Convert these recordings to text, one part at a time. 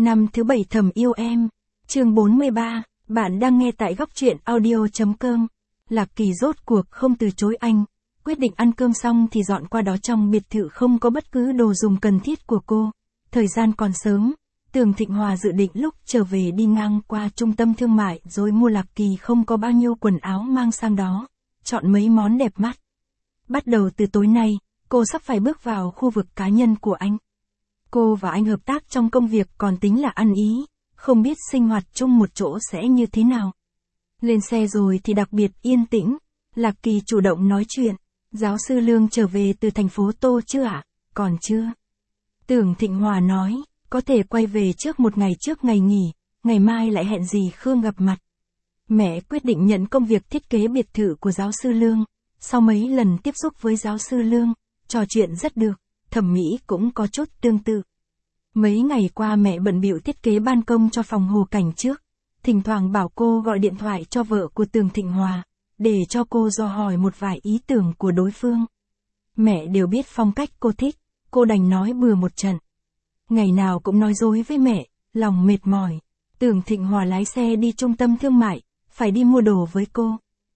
Năm thứ 7 thầm yêu em. Chương 43, bạn đang nghe tại góc truyện audio.com. Lạc Kỳ rốt cuộc không từ chối anh, quyết định ăn cơm xong thì dọn qua đó. Trong biệt thự không có bất cứ đồ dùng cần thiết của cô. Thời gian còn sớm, Tường Thịnh Hòa dự định lúc trở về đi ngang qua trung tâm thương mại rồi mua. Lạc Kỳ không có bao nhiêu quần áo mang sang đó, chọn mấy món đẹp mắt. Bắt đầu từ tối nay, cô sắp phải bước vào khu vực cá nhân của anh. Cô và anh hợp tác trong công việc còn tính là ăn ý, không biết sinh hoạt chung một chỗ sẽ như thế nào. Lên xe rồi thì đặc biệt yên tĩnh, Lạc Kỳ chủ động nói chuyện. Giáo sư Lương trở về từ thành phố Tô chưa ạ? Còn chưa. Tưởng Thịnh Hòa nói, có thể quay về trước một ngày trước ngày nghỉ, ngày mai lại hẹn dì Khương gặp mặt. Mẹ quyết định nhận công việc thiết kế biệt thự của giáo sư Lương. Sau mấy lần tiếp xúc với giáo sư Lương, trò chuyện rất được, thẩm mỹ cũng có chút tương tự. Mấy ngày qua mẹ bận bịu thiết kế ban công cho phòng hồ cảnh trước, thỉnh thoảng bảo cô gọi điện thoại cho vợ của Tường Thịnh Hòa, để cho cô dò hỏi một vài ý tưởng của đối phương. Mẹ đều biết phong cách cô thích, cô đành nói bừa một trận. Ngày nào cũng nói dối với mẹ, lòng mệt mỏi. Tường Thịnh Hòa lái xe đi trung tâm thương mại, phải đi mua đồ với cô.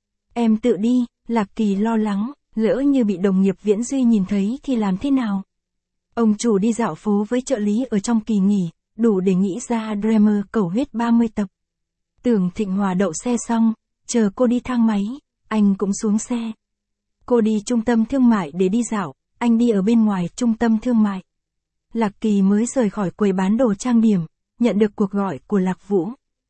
Em tự đi, Lạc Kỳ lo lắng, lỡ như bị đồng nghiệp Viễn Duy nhìn thấy thì làm thế nào? Ông chủ đi dạo phố với trợ lý ở trong kỳ nghỉ, đủ để nghĩ ra drama cầu huyết 30 tập. Tưởng Thịnh Hòa đậu xe xong, chờ cô đi thang máy, anh cũng xuống xe. Cô đi trung tâm thương mại để đi dạo, anh đi ở bên ngoài trung tâm thương mại. Lạc Kỳ mới rời khỏi quầy bán đồ trang điểm, nhận được cuộc gọi của Lạc Vũ.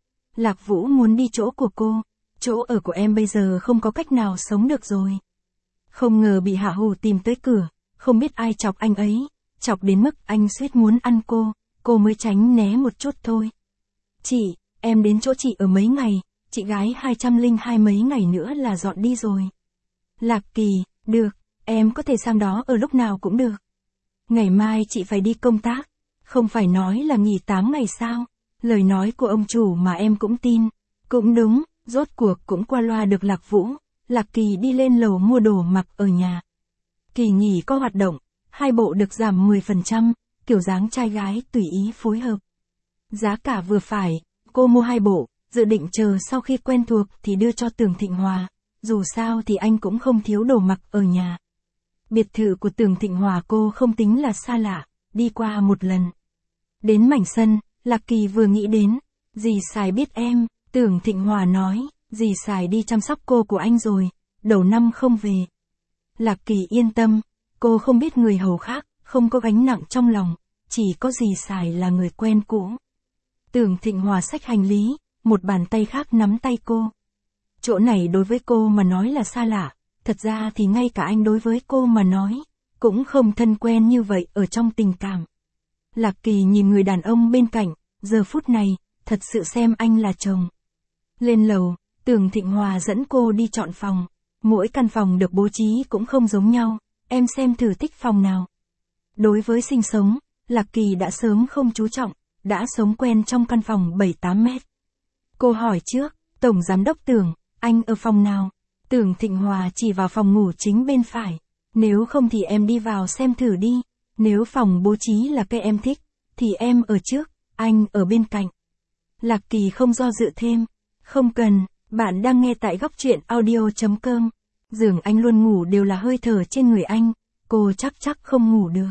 Lạc Vũ muốn đi chỗ của cô, chỗ ở của em bây giờ không có cách nào sống được rồi. Không ngờ bị Hạ Hù tìm tới cửa, không biết ai chọc anh ấy, chọc đến mức anh suýt muốn ăn cô mới tránh né một chút thôi. Chị, em đến chỗ chị ở mấy ngày, chị gái 202 mấy ngày nữa là dọn đi rồi. Lạc Kỳ, được, em có thể sang đó ở lúc nào cũng được. Ngày mai chị phải đi công tác, không phải nói là nghỉ 8 ngày sao, lời nói của ông chủ mà em cũng tin. Cũng đúng, rốt cuộc cũng qua loa được Lạc Vũ, Lạc Kỳ đi lên lầu mua đồ mặc ở nhà. Kỳ nghỉ có hoạt động, 2 bộ được giảm 10%, kiểu dáng trai gái tùy ý phối hợp. Giá cả vừa phải, cô mua 2 bộ, dự định chờ sau khi quen thuộc thì đưa cho Tường Thịnh Hòa, dù sao thì anh cũng không thiếu đồ mặc ở nhà. Biệt thự của Tường Thịnh Hòa cô không tính là xa lạ, đi qua một lần. Đến mảnh sân, Lạc Kỳ vừa nghĩ đến, dì Sài biết em, Tường Thịnh Hòa nói, dì Sài đi chăm sóc cô của anh rồi, đầu năm không về. Lạc Kỳ yên tâm, cô không biết người hầu khác, không có gánh nặng trong lòng, chỉ có dì Sài là người quen cũ. Tường Thịnh Hòa xách hành lý, một bàn tay khác nắm tay cô. Chỗ này đối với cô mà nói là xa lạ, thật ra thì ngay cả anh đối với cô mà nói, cũng không thân quen như vậy ở trong tình cảm. Lạc Kỳ nhìn người đàn ông bên cạnh, giờ phút này, thật sự xem anh là chồng. Lên lầu, Tường Thịnh Hòa dẫn cô đi chọn phòng, mỗi căn phòng được bố trí cũng không giống nhau, em xem thử thích phòng nào. Đối với sinh sống, Lạc Kỳ đã sớm không chú trọng, đã sống quen trong căn phòng 7-8 mét. Cô hỏi trước, Tổng Giám đốc Tường, anh ở phòng nào? Tường Thịnh Hòa chỉ vào phòng ngủ chính bên phải. Nếu không thì em đi vào xem thử đi. Nếu phòng bố trí là cái em thích, thì em ở trước, anh ở bên cạnh. Lạc Kỳ không do dự thêm. Không cần, bạn đang nghe tại góc truyện audio.com. Giường anh luôn ngủ đều là hơi thở trên người anh, cô chắc không ngủ được.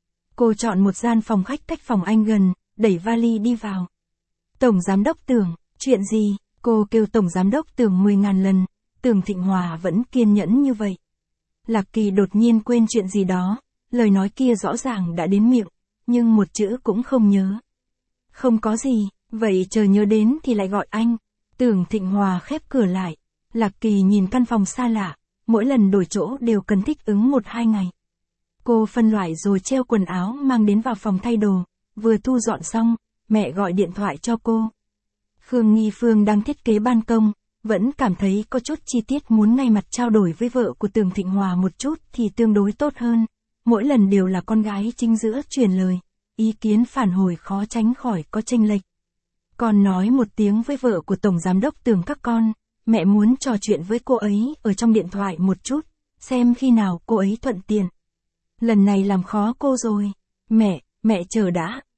Cô chọn một gian phòng khách cách phòng anh gần, đẩy vali đi vào. Tổng Giám đốc Tường, chuyện gì? Cô kêu Tổng Giám đốc Tường 10.000 lần, Tường Thịnh Hòa vẫn kiên nhẫn như vậy. Lạc Kỳ đột nhiên quên chuyện gì đó, lời nói kia rõ ràng đã đến miệng, nhưng một chữ cũng không nhớ. Không có gì, vậy chờ nhớ đến thì lại gọi anh. Tường Thịnh Hòa khép cửa lại, Lạc Kỳ nhìn căn phòng xa lạ, mỗi lần đổi chỗ đều cần thích ứng 1-2 ngày. Cô phân loại rồi treo quần áo mang đến vào phòng thay đồ, vừa thu dọn xong, mẹ gọi điện thoại cho cô. Khương Nghi Phương đang thiết kế ban công, vẫn cảm thấy có chút chi tiết muốn ngay mặt trao đổi với vợ của Tường Thịnh Hòa một chút thì tương đối tốt hơn. Mỗi lần đều là con gái chính giữa truyền lời, ý kiến phản hồi khó tránh khỏi có chênh lệch. Con nói một tiếng với vợ của Tổng Giám đốc Tường các con, mẹ muốn trò chuyện với cô ấy ở trong điện thoại một chút, xem khi nào cô ấy thuận tiện. Lần này làm khó cô rồi. Mẹ chờ đã,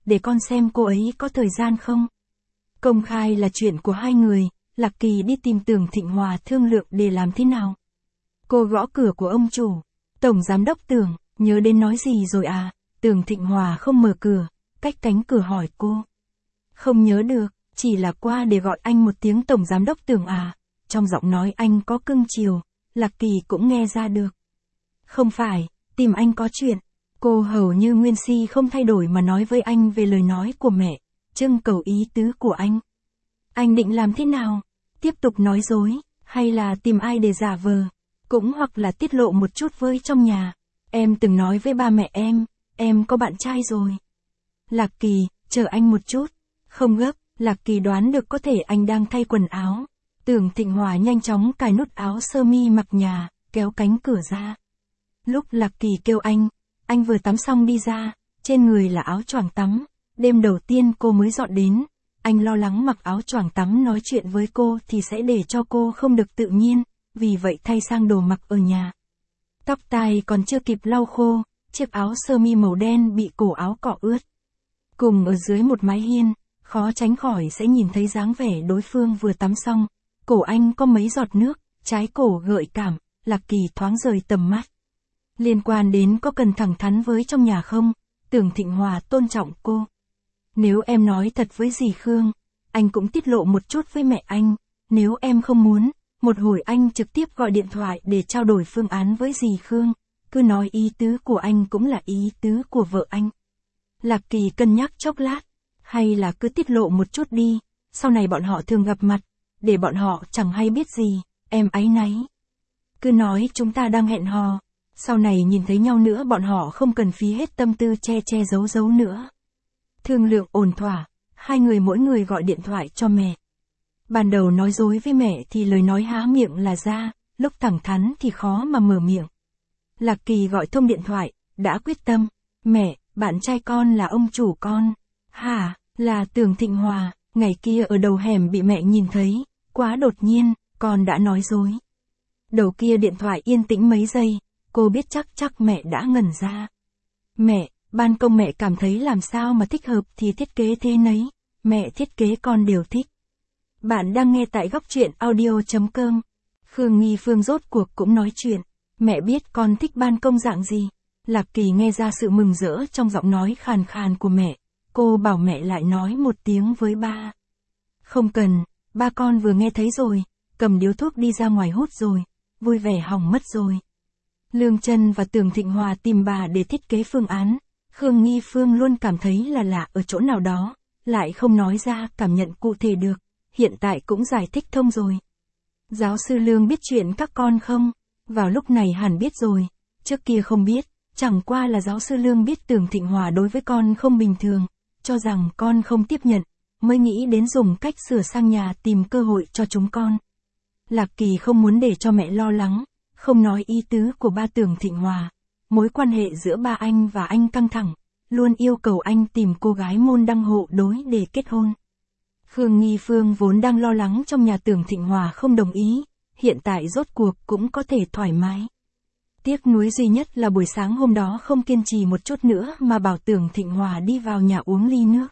để con xem cô ấy có thời gian không. Công khai là chuyện của hai người, Lạc Kỳ đi tìm Tưởng Thịnh Hòa thương lượng để làm thế nào. Cô gõ cửa của ông chủ. Tổng giám đốc Tưởng, nhớ đến nói gì rồi à? Tưởng Thịnh Hòa không mở cửa, cách cánh cửa hỏi cô. Không nhớ được, chỉ là qua để gọi anh một tiếng tổng giám đốc Tưởng à. Trong giọng nói anh có cưng chiều, Lạc Kỳ cũng nghe ra được. Không phải, tìm anh có chuyện. Cô hầu như nguyên si không thay đổi mà nói với anh về lời nói của mẹ, trưng cầu ý tứ của anh. Anh định làm thế nào? Tiếp tục nói dối, hay là tìm ai để giả vờ? Cũng hoặc là tiết lộ một chút với trong nhà. Em từng nói với ba mẹ em có bạn trai rồi. Lạc Kỳ, chờ anh một chút. Không gấp, Lạc Kỳ đoán được có thể anh đang thay quần áo. Tưởng Thịnh Hòa nhanh chóng cài nút áo sơ mi mặc nhà, kéo cánh cửa ra. Lúc Lạc Kỳ kêu anh vừa tắm xong đi ra, trên người là áo choàng tắm. Đêm đầu tiên cô mới dọn đến, anh lo lắng mặc áo choàng tắm nói chuyện với cô thì sẽ để cho cô không được tự nhiên, vì vậy thay sang đồ mặc ở nhà. Tóc tai còn chưa kịp lau khô, chiếc áo sơ mi màu đen bị cổ áo cọ ướt. Cùng ở dưới một mái hiên, khó tránh khỏi sẽ nhìn thấy dáng vẻ đối phương vừa tắm xong. Cổ anh có mấy giọt nước, trái cổ gợi cảm, Lạc Kỳ thoáng rời tầm mắt. Liên quan đến có cần thẳng thắn với trong nhà không? Tưởng Thịnh Hòa tôn trọng cô. Nếu em nói thật với dì Khương, anh cũng tiết lộ một chút với mẹ anh. Nếu em không muốn, một hồi anh trực tiếp gọi điện thoại để trao đổi phương án với dì Khương. Cứ nói ý tứ của anh cũng là ý tứ của vợ anh. Lạc Kỳ cân nhắc chốc lát. Hay là cứ tiết lộ một chút đi, sau này bọn họ thường gặp mặt, để bọn họ chẳng hay biết gì, em áy náy. Cứ nói chúng ta đang hẹn hò, sau này nhìn thấy nhau nữa bọn họ không cần phí hết tâm tư che giấu nữa. Thương lượng ổn thỏa, hai người mỗi người gọi điện thoại cho mẹ. Ban đầu nói dối với mẹ thì lời nói há miệng là ra, lúc thẳng thắn thì khó mà mở miệng. Lạc Kỳ gọi thông điện thoại, đã quyết tâm. Mẹ, bạn trai con là ông chủ con. Hả, là Tưởng Thịnh Hòa, ngày kia ở đầu hẻm bị mẹ nhìn thấy, quá đột nhiên, con đã nói dối. Đầu kia điện thoại yên tĩnh mấy giây, cô biết chắc mẹ đã ngẩn ra. Mẹ, ban công mẹ cảm thấy làm sao mà thích hợp thì thiết kế thế nấy, mẹ thiết kế con đều thích. Bạn đang nghe tại Góc Truyện Audio.com. Khương Nghi Phương rốt cuộc cũng nói chuyện. Mẹ biết con thích ban công dạng gì. Lạc Kỳ nghe ra sự mừng rỡ trong giọng nói khàn khàn của mẹ. Cô bảo mẹ lại nói một tiếng với ba. Không cần, ba con vừa nghe thấy rồi, cầm điếu thuốc đi ra ngoài hút rồi, vui vẻ hỏng mất rồi. Lương Chân và Tưởng Thịnh Hòa tìm bà để thiết kế phương án. Khương Nghi Phương luôn cảm thấy là lạ ở chỗ nào đó, lại không nói ra cảm nhận cụ thể được. Hiện tại cũng giải thích thông rồi. Giáo sư Lương biết chuyện các con không? Vào lúc này hẳn biết rồi, trước kia không biết, chẳng qua là giáo sư Lương biết Tưởng Thịnh Hòa đối với con không bình thường, cho rằng con không tiếp nhận, mới nghĩ đến dùng cách sửa sang nhà tìm cơ hội cho chúng con. Lạc Kỳ không muốn để cho mẹ lo lắng, không nói ý tứ của ba Tưởng Thịnh Hòa. Mối quan hệ giữa ba anh và anh căng thẳng, luôn yêu cầu anh tìm cô gái môn đăng hộ đối để kết hôn. Khương Nghi Phương vốn đang lo lắng trong nhà Tưởng Thịnh Hòa không đồng ý, hiện tại rốt cuộc cũng có thể thoải mái. Tiếc nuối duy nhất là buổi sáng hôm đó không kiên trì một chút nữa mà bảo Tưởng Thịnh Hòa đi vào nhà uống ly nước.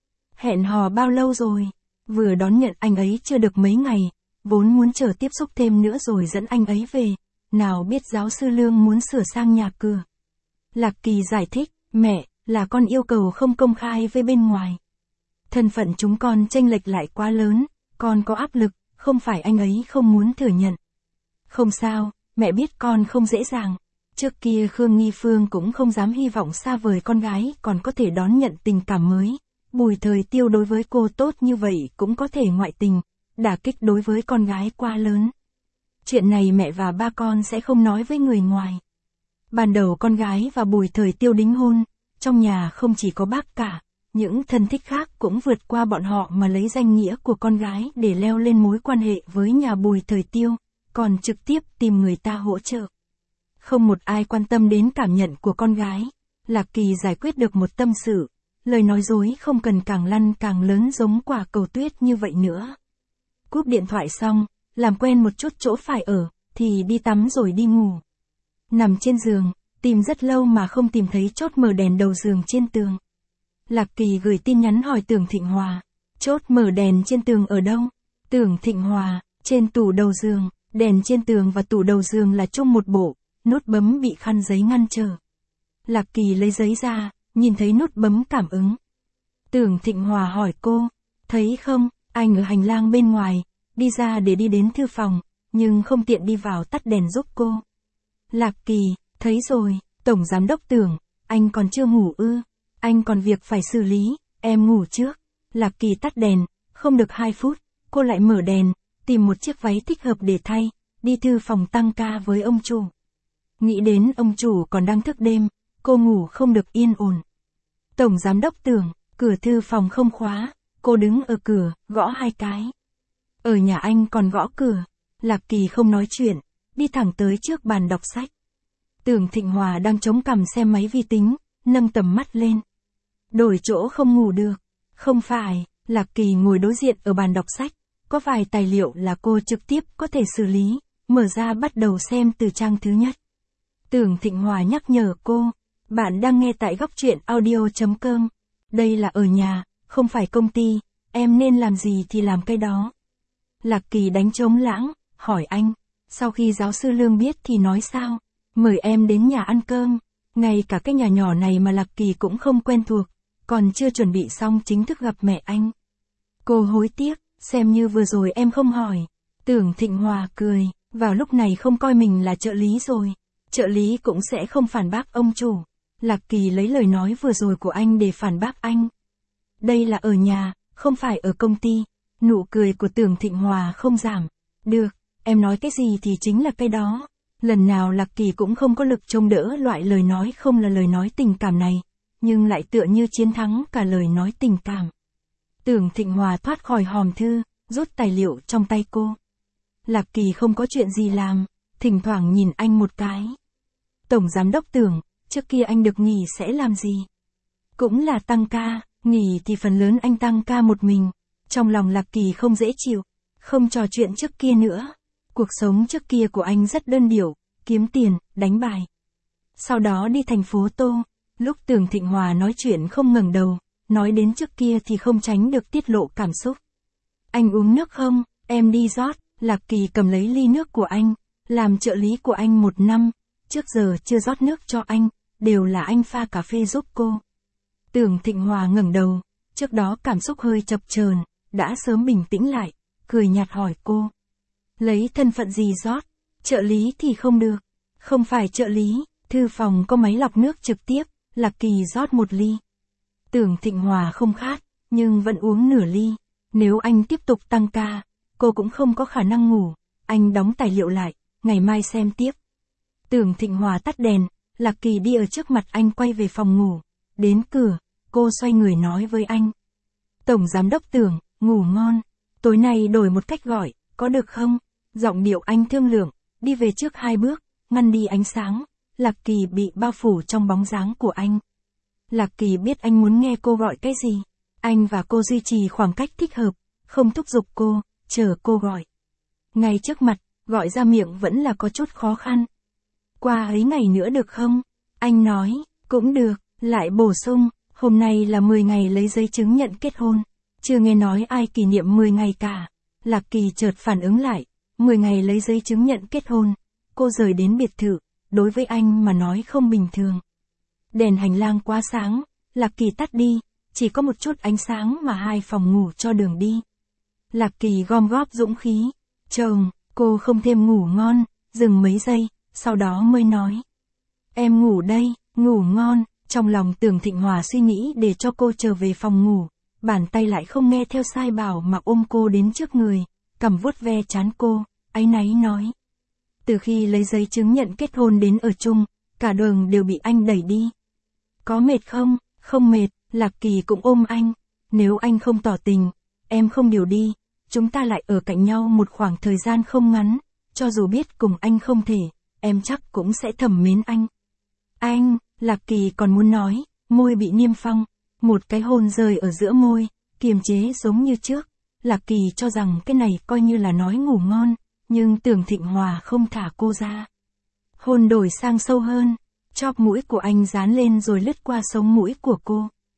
Hẹn hò bao lâu rồi? Vừa đón nhận anh ấy chưa được mấy ngày, vốn muốn chờ tiếp xúc thêm nữa rồi dẫn anh ấy về, nào biết giáo sư Lương muốn sửa sang nhà cửa. Lạc Kỳ giải thích, mẹ, là con yêu cầu không công khai với bên ngoài. Thân phận chúng con chênh lệch lại quá lớn, con có áp lực, không phải anh ấy không muốn thừa nhận. Không sao, mẹ biết con không dễ dàng. Trước kia Khương Nghi Phương cũng không dám hy vọng xa vời con gái còn có thể đón nhận tình cảm mới. Bùi Thời Tiêu đối với cô tốt như vậy cũng có thể ngoại tình, đả kích đối với con gái quá lớn. Chuyện này mẹ và ba con sẽ không nói với người ngoài. Ban đầu con gái và Bùi Thời Tiêu đính hôn, trong nhà không chỉ có bác cả, những thân thích khác cũng vượt qua bọn họ mà lấy danh nghĩa của con gái để leo lên mối quan hệ với nhà Bùi Thời Tiêu, còn trực tiếp tìm người ta hỗ trợ. Không một ai quan tâm đến cảm nhận của con gái. Lạc Kỳ giải quyết được một tâm sự, lời nói dối không cần càng lăn càng lớn giống quả cầu tuyết như vậy nữa. Cúp điện thoại xong, làm quen một chút chỗ phải ở, thì đi tắm rồi đi ngủ. Nằm trên giường, tìm rất lâu mà không tìm thấy chốt mở đèn đầu giường trên tường. Lạc Kỳ gửi tin nhắn hỏi Tưởng Thịnh Hòa. Chốt mở đèn trên tường ở đâu? Tưởng Thịnh Hòa, trên tủ đầu giường. Đèn trên tường và tủ đầu giường là chung một bộ, nút bấm bị khăn giấy ngăn trở. Lạc Kỳ lấy giấy ra, nhìn thấy nút bấm cảm ứng. Tưởng Thịnh Hòa hỏi cô, thấy không, anh ở hành lang bên ngoài, đi ra để đi đến thư phòng, nhưng không tiện đi vào tắt đèn giúp cô. Lạc Kỳ, thấy rồi, Tổng Giám đốc Tưởng, anh còn chưa ngủ ư, anh còn việc phải xử lý, em ngủ trước. Lạc Kỳ tắt đèn, không được 2 phút, cô lại mở đèn, tìm một chiếc váy thích hợp để thay, đi thư phòng tăng ca với ông chủ. Nghĩ đến ông chủ còn đang thức đêm, cô ngủ không được yên ổn. Tổng Giám đốc Tưởng, cửa thư phòng không khóa, cô đứng ở cửa, gõ 2 cái. Ở nhà anh còn gõ cửa. Lạc Kỳ không nói chuyện, đi thẳng tới trước bàn đọc sách. Tưởng Thịnh Hòa đang chống cằm xem máy vi tính, nâng tầm mắt lên. Đổi chỗ không ngủ được. Không phải, Lạc Kỳ ngồi đối diện ở bàn đọc sách, có vài tài liệu là cô trực tiếp có thể xử lý, mở ra bắt đầu xem từ trang thứ nhất. Tưởng Thịnh Hòa nhắc nhở cô, bạn đang nghe tại góc truyện audio.com. Đây là ở nhà, không phải công ty, em nên làm gì thì làm cái đó. Lạc Kỳ đánh trống lãng, hỏi anh, sau khi giáo sư Lương biết thì nói sao, mời em đến nhà ăn cơm, ngay cả cái nhà nhỏ này mà Lạc Kỳ cũng không quen thuộc, còn chưa chuẩn bị xong chính thức gặp mẹ anh. Cô hối tiếc, xem như vừa rồi em không hỏi. Tưởng Thịnh Hòa cười, vào lúc này không coi mình là trợ lý rồi, trợ lý cũng sẽ không phản bác ông chủ. Lạc Kỳ lấy lời nói vừa rồi của anh để phản bác anh. Đây là ở nhà, không phải ở công ty. Nụ cười của Tưởng Thịnh Hòa không giảm. Được, em nói cái gì thì chính là cái đó. Lần nào Lạc Kỳ cũng không có lực chống đỡ loại lời nói không là lời nói tình cảm này, nhưng lại tựa như chiến thắng cả lời nói tình cảm. Tưởng Thịnh Hòa thoát khỏi hòm thư, rút tài liệu trong tay cô. Lạc Kỳ không có chuyện gì làm, thỉnh thoảng nhìn anh một cái. Tổng Giám đốc Tưởng, trước kia anh được nghỉ sẽ làm gì? Cũng là tăng ca, nghỉ thì phần lớn anh tăng ca một mình. Trong lòng Lạc Kỳ không dễ chịu, không trò chuyện trước kia nữa. Cuộc sống trước kia của anh rất đơn điệu, kiếm tiền, đánh bài. Sau đó đi thành phố Tô, lúc Tưởng Thịnh Hòa nói chuyện không ngẩng đầu, nói đến trước kia thì không tránh được tiết lộ cảm xúc. Anh uống nước không, em đi rót. Lạc Kỳ cầm lấy ly nước của anh, làm trợ lý của anh 1 năm, trước giờ chưa rót nước cho anh, đều là anh pha cà phê giúp cô. Tưởng Thịnh Hòa ngẩng đầu, trước đó cảm xúc hơi chập chờn, đã sớm bình tĩnh lại, cười nhạt hỏi cô. Lấy thân phận gì rót? Trợ lý thì không được. Không phải trợ lý, thư phòng có máy lọc nước trực tiếp, Lạc Kỳ rót 1 ly. Tưởng Thịnh Hòa không khát, nhưng vẫn uống nửa ly. Nếu anh tiếp tục tăng ca, cô cũng không có khả năng ngủ. Anh đóng tài liệu lại, ngày mai xem tiếp. Tưởng Thịnh Hòa tắt đèn, Lạc Kỳ đi ở trước mặt anh quay về phòng ngủ. Đến cửa, cô xoay người nói với anh. Tổng Giám đốc Tưởng, ngủ ngon. Tối nay đổi một cách gọi, có được không? Giọng điệu anh thương lượng, đi về trước 2 bước, ngăn đi ánh sáng. Lạc Kỳ bị bao phủ trong bóng dáng của anh. Lạc Kỳ biết anh muốn nghe cô gọi cái gì. Anh và cô duy trì khoảng cách thích hợp, không thúc giục cô, chờ cô gọi. Ngay trước mặt, gọi ra miệng vẫn là có chút khó khăn. Qua ấy ngày nữa được không? Anh nói, cũng được, lại bổ sung, hôm nay là 10 ngày lấy giấy chứng nhận kết hôn. Chưa nghe nói ai kỷ niệm 10 ngày cả. Lạc Kỳ chợt phản ứng lại, 10 ngày lấy giấy chứng nhận kết hôn. Cô rời đến biệt thự, đối với anh mà nói không bình thường. Đèn hành lang quá sáng, Lạc Kỳ tắt đi, chỉ có một chút ánh sáng mà 2 phòng ngủ cho đường đi. Lạc Kỳ gom góp dũng khí, chồng, cô không thêm ngủ ngon, dừng mấy giây, sau đó mới nói. Em ngủ đây, ngủ ngon, trong lòng Tưởng Thịnh Hòa suy nghĩ để cho cô trở về phòng ngủ, bàn tay lại không nghe theo sai bảo mà ôm cô đến trước người, cầm vuốt ve trán cô, áy náy nói. Từ khi lấy giấy chứng nhận kết hôn đến ở chung, cả đường đều bị anh đẩy đi. Có mệt không? Không mệt, Lạc Kỳ cũng ôm anh. Nếu anh không tỏ tình, em không điều đi, chúng ta lại ở cạnh nhau một khoảng thời gian không ngắn, cho dù biết cùng anh không thể, em chắc cũng sẽ thầm mến anh. Anh, Lạc Kỳ còn muốn nói, môi bị niêm phong, một cái hôn rơi ở giữa môi, kiềm chế giống như trước. Lạc Kỳ cho rằng cái này coi như là nói ngủ ngon, nhưng Tưởng Thịnh Hòa không thả cô ra. Hôn đổi sang sâu hơn, chóp mũi của anh dán lên rồi lướt qua sống mũi của cô.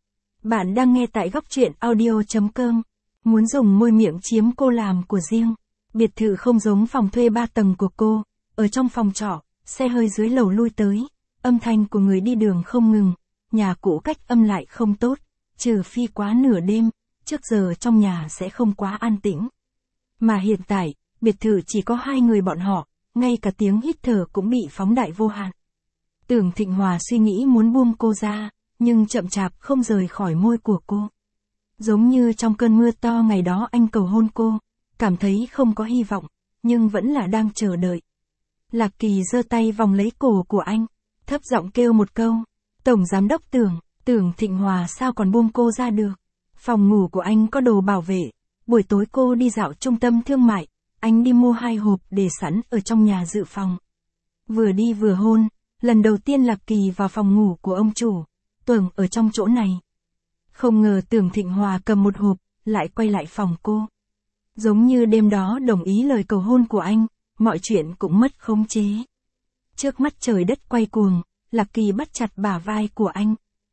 Bạn đang nghe tại góc truyện audio.com. Muốn dùng môi miệng chiếm cô làm của riêng. Biệt thự không giống phòng thuê 3 tầng của cô. Ở trong phòng trọ, xe hơi dưới lầu lui tới. Âm thanh của người đi đường không ngừng. Nhà cũ cách âm lại không tốt. Trừ phi quá nửa đêm, trước giờ trong nhà sẽ không quá an tĩnh. Mà hiện tại, biệt thự chỉ có 2 người bọn họ, ngay cả tiếng hít thở cũng bị phóng đại vô hạn. Tưởng Thịnh Hòa suy nghĩ muốn buông cô ra, nhưng chậm chạp không rời khỏi môi của cô. Giống như trong cơn mưa to ngày đó anh cầu hôn cô, cảm thấy không có hy vọng, nhưng vẫn là đang chờ đợi. Lạc Kỳ giơ tay vòng lấy cổ của anh, thấp giọng kêu một câu, Tổng Giám Đốc Tưởng Thịnh Hòa sao còn buông cô ra được. Phòng ngủ của anh có đồ bảo vệ, buổi tối cô đi dạo trung tâm thương mại, anh đi mua 2 hộp để sẵn ở trong nhà dự phòng. Vừa đi vừa hôn, lần đầu tiên Lạc Kỳ vào phòng ngủ của ông chủ, Tưởng ở trong chỗ này. Không ngờ Tưởng Thịnh Hòa cầm một hộp, lại quay lại phòng cô. Giống như đêm đó đồng ý lời cầu hôn của anh, mọi chuyện cũng mất khống chế. Trước mắt trời đất quay cuồng, Lạc Kỳ bắt chặt bả vai của anh.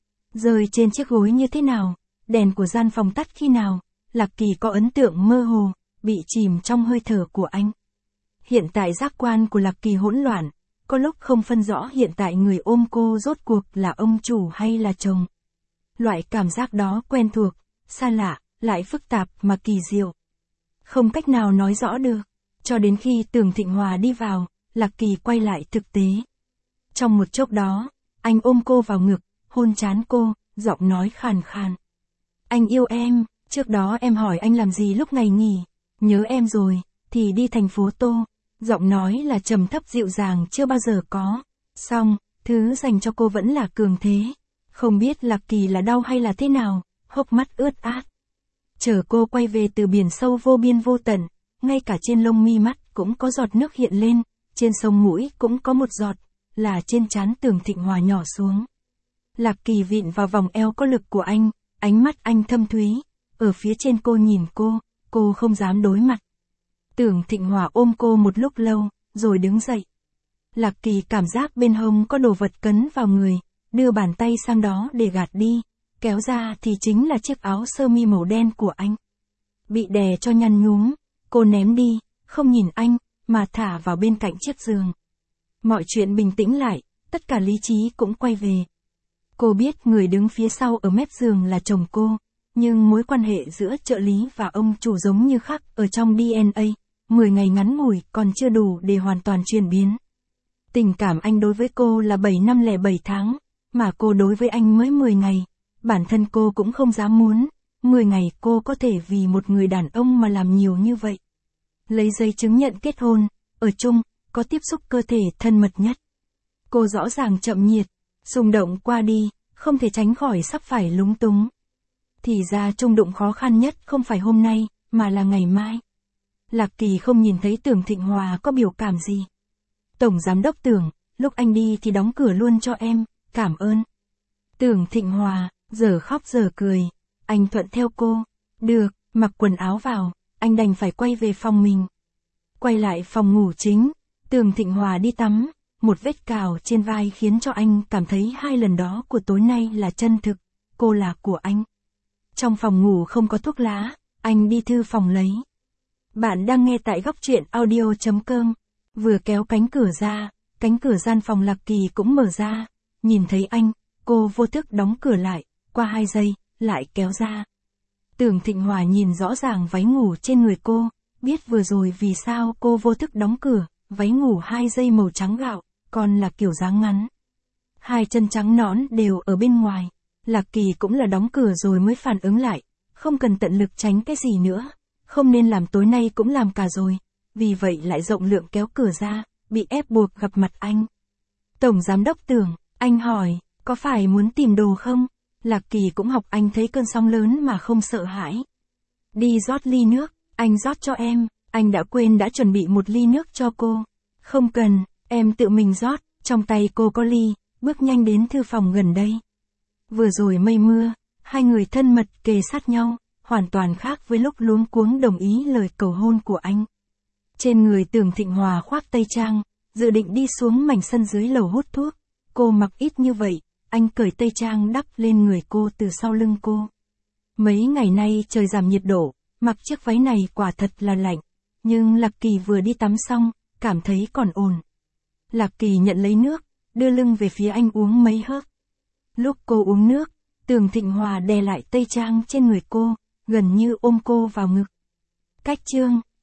Rơi trên chiếc gối như thế nào, đèn của gian phòng tắt khi nào, Lạc Kỳ có ấn tượng mơ hồ, bị chìm trong hơi thở của anh. Hiện tại giác quan của Lạc Kỳ hỗn loạn, có lúc không phân rõ hiện tại người ôm cô rốt cuộc là ông chủ hay là chồng. Loại cảm giác đó quen thuộc, xa lạ, lại phức tạp mà kỳ diệu. Không cách nào nói rõ được, cho đến khi Tưởng Thịnh Hòa đi vào, Lạc Kỳ quay lại thực tế. Trong một chốc đó, anh ôm cô vào ngực, hôn trán cô, giọng nói khàn khàn. Anh yêu em, trước đó em hỏi anh làm gì lúc ngày nghỉ, nhớ em rồi, thì đi thành phố Tô. Giọng nói là trầm thấp dịu dàng chưa bao giờ có. Xong, thứ dành cho cô vẫn là cường thế. Không biết Lạc Kỳ là đau hay là thế nào, hốc mắt ướt át. Chờ cô quay về từ biển sâu vô biên vô tận, ngay cả trên lông mi mắt cũng có giọt nước hiện lên, trên sống mũi cũng có một giọt, là trên trán Tưởng Thịnh Hòa nhỏ xuống. Lạc Kỳ vịn vào vòng eo có lực của anh, ánh mắt anh thâm thúy, ở phía trên cô nhìn cô không dám đối mặt. Tưởng Thịnh Hòa ôm cô một lúc lâu, rồi đứng dậy. Lạc Kỳ cảm giác bên hông có đồ vật cấn vào người, đưa bàn tay sang đó để gạt đi, kéo ra thì chính là chiếc áo sơ mi màu đen của anh. Bị đè cho nhăn nhúm, cô ném đi, không nhìn anh, mà thả vào bên cạnh chiếc giường. Mọi chuyện bình tĩnh lại, tất cả lý trí cũng quay về. Cô biết người đứng phía sau ở mép giường là chồng cô, nhưng mối quan hệ giữa trợ lý và ông chủ giống như khắc ở trong DNA, 10 ngày ngắn ngủi còn chưa đủ để hoàn toàn chuyển biến. Tình cảm anh đối với cô là 7 năm lẻ 7 tháng, mà cô đối với anh mới 10 ngày. Bản thân cô cũng không dám muốn, 10 ngày cô có thể vì một người đàn ông mà làm nhiều như vậy. Lấy giấy chứng nhận kết hôn, ở chung, có tiếp xúc cơ thể thân mật nhất. Cô rõ ràng chậm nhiệt, xung động qua đi, không thể tránh khỏi sắp phải lúng túng. Thì ra chung đụng khó khăn nhất không phải hôm nay, mà là ngày mai. Lạc Kỳ không nhìn thấy Tưởng Thịnh Hòa có biểu cảm gì. Tổng Giám Đốc Tưởng, lúc anh đi thì đóng cửa luôn cho em, cảm ơn. Tưởng Thịnh Hòa, giờ khóc giờ cười, anh thuận theo cô. Được, mặc quần áo vào, anh đành phải quay về phòng mình. Quay lại phòng ngủ chính, Tưởng Thịnh Hòa đi tắm, một vết cào trên vai khiến cho anh cảm thấy 2 lần đó của tối nay là chân thực, cô là của anh. Trong phòng ngủ không có thuốc lá, anh đi thư phòng lấy. Bạn đang nghe tại góc truyện audio.com. Vừa kéo cánh cửa ra, cánh cửa gian phòng Lạc Kỳ cũng mở ra. Nhìn thấy anh, cô vô thức đóng cửa lại, qua 2 giây, lại kéo ra. Tưởng Thịnh Hòa nhìn rõ ràng váy ngủ trên người cô, biết vừa rồi vì sao cô vô thức đóng cửa, váy ngủ 2 giây màu trắng gạo, còn là kiểu dáng ngắn. 2 chân trắng nõn đều ở bên ngoài. Lạc Kỳ cũng là đóng cửa rồi mới phản ứng lại, không cần tận lực tránh cái gì nữa. Không nên làm tối nay cũng làm cả rồi. Vì vậy lại rộng lượng kéo cửa ra, bị ép buộc gặp mặt anh. Tổng Giám Đốc Tưởng, anh hỏi, có phải muốn tìm đồ không? Lạc Kỳ cũng học anh thấy cơn sóng lớn mà không sợ hãi. Đi rót ly nước, anh rót cho em, anh đã quên đã chuẩn bị một ly nước cho cô. Không cần, em tự mình rót, trong tay cô có ly, bước nhanh đến thư phòng gần đây. Vừa rồi mây mưa, 2 người thân mật kề sát nhau, hoàn toàn khác với lúc luống cuống đồng ý lời cầu hôn của anh. Trên người Tưởng Thịnh Hòa khoác tây trang, dự định đi xuống mảnh sân dưới lầu hút thuốc. Cô mặc ít như vậy, anh cởi tây trang đắp lên người cô từ sau lưng cô. Mấy ngày nay trời giảm nhiệt độ, mặc chiếc váy này quả thật là lạnh. Nhưng Lạc Kỳ vừa đi tắm xong, cảm thấy còn ổn. Lạc Kỳ nhận lấy nước, đưa lưng về phía anh uống mấy hớp. Lúc cô uống nước, Tưởng Thịnh Hòa đè lại tây trang trên người cô, gần như ôm cô vào ngực. Cách chương